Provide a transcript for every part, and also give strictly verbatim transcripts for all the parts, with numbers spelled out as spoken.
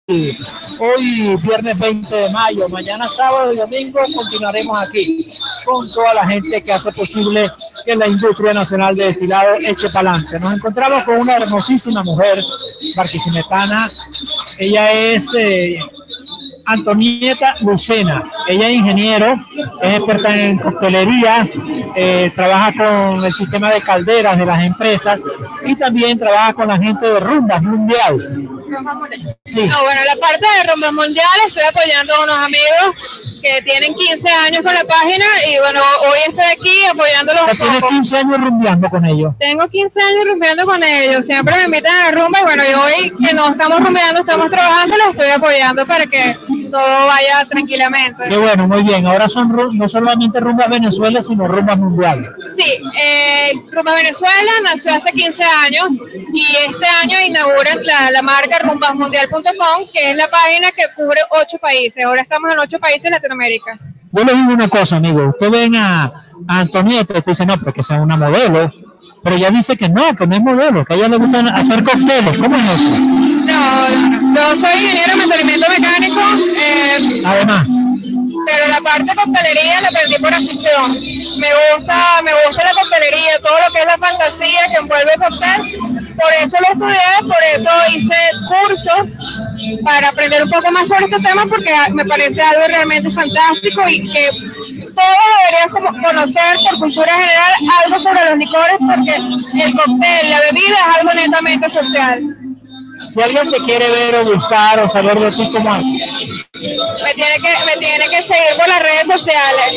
Hoy viernes veinte de mayo, mañana sábado y domingo continuaremos aquí con toda la gente que hace posible que la industria nacional de destilado eche para adelante. Nos encontramos con una hermosísima mujer barquisimetana. Ella es eh, Antonieta Lucena. Ella es ingeniero, es experta en coctelería, eh, trabaja con el sistema de calderas de las empresas y también trabaja con la gente de Rumbas Mundial. Sí. No, bueno, la parte de Rumbas Mundial estoy apoyando a unos amigos que tienen quince años con la página y bueno, hoy estoy aquí apoyándolos. ¿Tienes quince años rumbeando con ellos? Tengo quince años rumbeando con ellos, siempre me invitan a la rumba y bueno, y hoy que no estamos rumbeando, estamos trabajando, los estoy apoyando para que todo vaya tranquilamente. Qué bueno, muy bien. Ahora son no solamente Rumbas Venezuela, sino Rumbas Mundial. Sí, eh, Rumbas Venezuela nació hace quince años y este año inauguran la, la marca rumbas mundial punto com, que es la página que cubre ocho países. Ahora estamos en ocho países en Latinoamérica. Yo les digo una cosa, amigo. Usted ven a, a Antonieta y usted dice, no, porque sea una modelo. Pero ella dice que no, que no es modelo, que a ella le gusta hacer cócteles. ¿Cómo es eso? No, yo soy ingeniero de mantenimiento mecánico. Eh, Además. Pero la parte de coctelería la aprendí por afición. Me gusta, me gusta la coctelería, todo lo que es la fantasía que envuelve el cóctel. Por eso lo estudié, por eso hice cursos para aprender un poco más sobre este tema, porque me parece algo realmente fantástico y que todos deberían conocer por cultura general algo sobre los licores, porque el cóctel, la bebida es algo netamente social. Si alguien te quiere ver o buscar o saber de ti, ¿cómo haces? Me tiene que, me tiene que seguir por las redes sociales.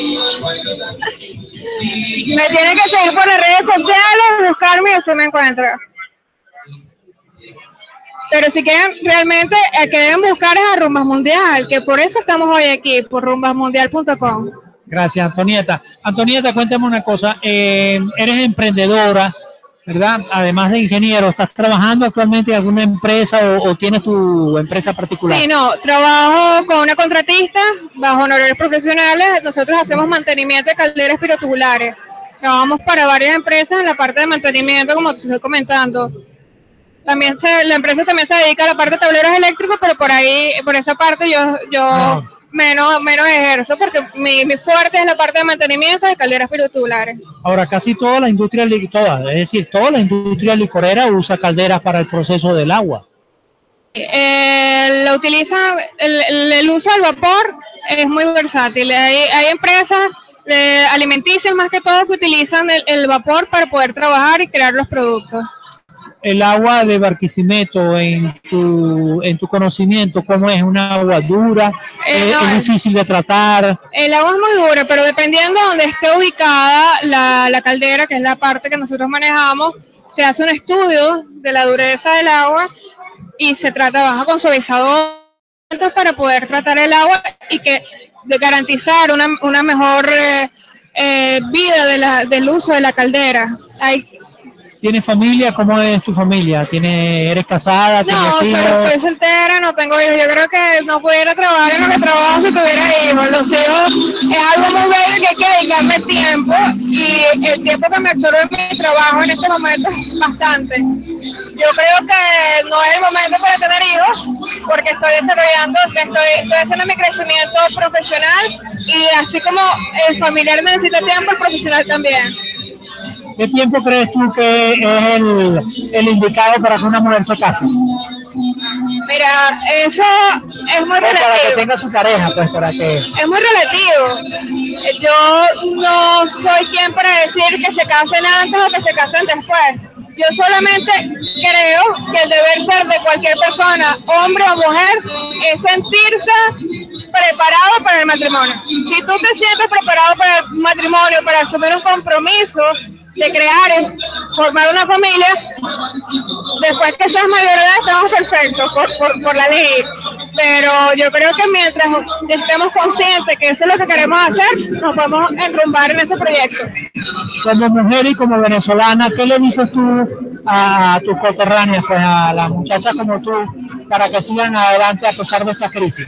Me tiene que seguir por las redes sociales, buscarme y así me encuentra. Pero si quieren, realmente, el que deben buscar es a Rumbas Mundial, que por eso estamos hoy aquí, por rumbas mundial punto com. Gracias, Antonieta. Antonieta, cuéntame una cosa. Eh, eres emprendedora, ¿verdad? Además de ingeniero, ¿estás trabajando actualmente en alguna empresa o, o tienes tu empresa particular? Sí, no, trabajo con una contratista bajo honorarios profesionales. Nosotros hacemos mantenimiento de calderas pirotubulares. Trabajamos para varias empresas en la parte de mantenimiento, como te estoy comentando. También se, la empresa también se dedica a la parte de tableros eléctricos, pero por ahí, por esa parte yo, yo no. menos, menos ejerzo, porque mi, mi fuerte es la parte de mantenimiento de calderas pirotubulares. Ahora, casi toda la industria, toda, es decir, toda la industria licorera usa calderas para el proceso del agua. Eh, lo utilizan, el, el, el uso del vapor es muy versátil. Hay, hay empresas eh, alimenticias más que todo que utilizan el, el vapor para poder trabajar y crear los productos. El agua de Barquisimeto, en tu, en tu conocimiento, ¿cómo es? ¿Una agua dura? Eh, no, ¿Es difícil de tratar? El agua es muy dura, pero dependiendo de donde esté ubicada la, la caldera, que es la parte que nosotros manejamos, se hace un estudio de la dureza del agua y se trata baja con suavizador para poder tratar el agua y que de garantizar una, una mejor eh, eh, vida de la, del uso de la caldera. Hay ¿Tienes familia? ¿Cómo es tu familia? ¿Tienes, ¿Eres casada? No, soy, soy soltera, no tengo hijos. Yo creo que no pudiera trabajar en lo que trabajo si tuviera hijos. Los hijos es algo muy bello que hay que dedicarme tiempo y el tiempo que me absorbe mi trabajo en este momento es bastante. Yo creo que no es el momento para tener hijos porque estoy desarrollando, estoy, estoy haciendo mi crecimiento profesional y así como el familiar necesita tiempo, el profesional también. ¿Qué tiempo crees tú que es el, el indicado para que una mujer se case? Mira, eso es muy relativo. Para que tenga su pareja, pues para que... Es muy relativo. Yo no soy quien para decir que se casen antes o que se casen después. Yo solamente creo que el deber ser de cualquier persona, hombre o mujer, es sentirse preparado para el matrimonio. Si tú te sientes preparado para el matrimonio, para asumir un compromiso de crear, formar una familia, después que seas mayor de edad estamos perfectos por, por, por la ley. Pero yo creo que mientras estemos conscientes que eso es lo que queremos hacer, nos podemos enrumbar en ese proyecto. Como mujer y como venezolana, ¿qué le dices tú a tus coterráneas, pues a las muchachas como tú, para que sigan adelante a pesar de esta crisis?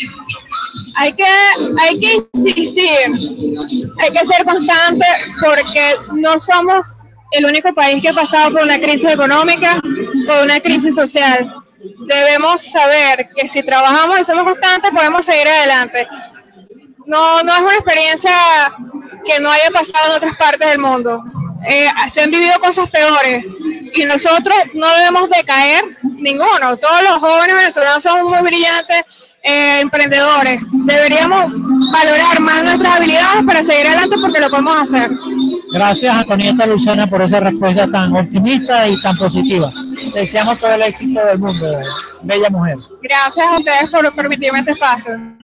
Hay que, hay que insistir, hay que ser constante porque no somos el único país que ha pasado por una crisis económica, por una crisis social. debemos saber que si trabajamos y somos constantes podemos seguir adelante. No, no es una experiencia que no haya pasado en otras partes del mundo. Eh, se han vivido cosas peores y nosotros no debemos decaer ninguno. Todos los jóvenes venezolanos son muy brillantes, eh, emprendedores. Deberíamos valorar más nuestras habilidades para seguir adelante porque lo podemos hacer. Gracias, Antonieta Lucena, por esa respuesta tan optimista y tan positiva. Le deseamos todo el éxito del mundo, bella mujer. Gracias a ustedes por permitirme este espacio.